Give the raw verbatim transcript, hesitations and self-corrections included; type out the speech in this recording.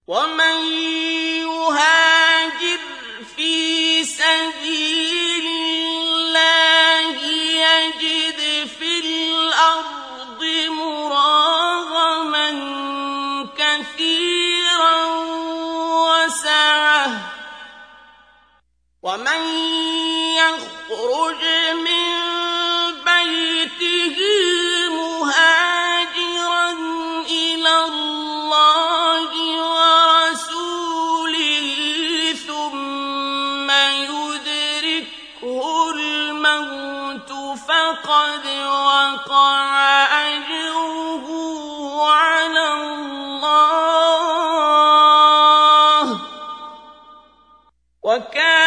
ومن يهاجر في سبيل الله يجد في الأرض مراغما كثيرا وسعة ومن يخرج من بيته مهاجرا إلى الله ورسوله ثم يدركه الموت فقد وقع أجره على الله وكان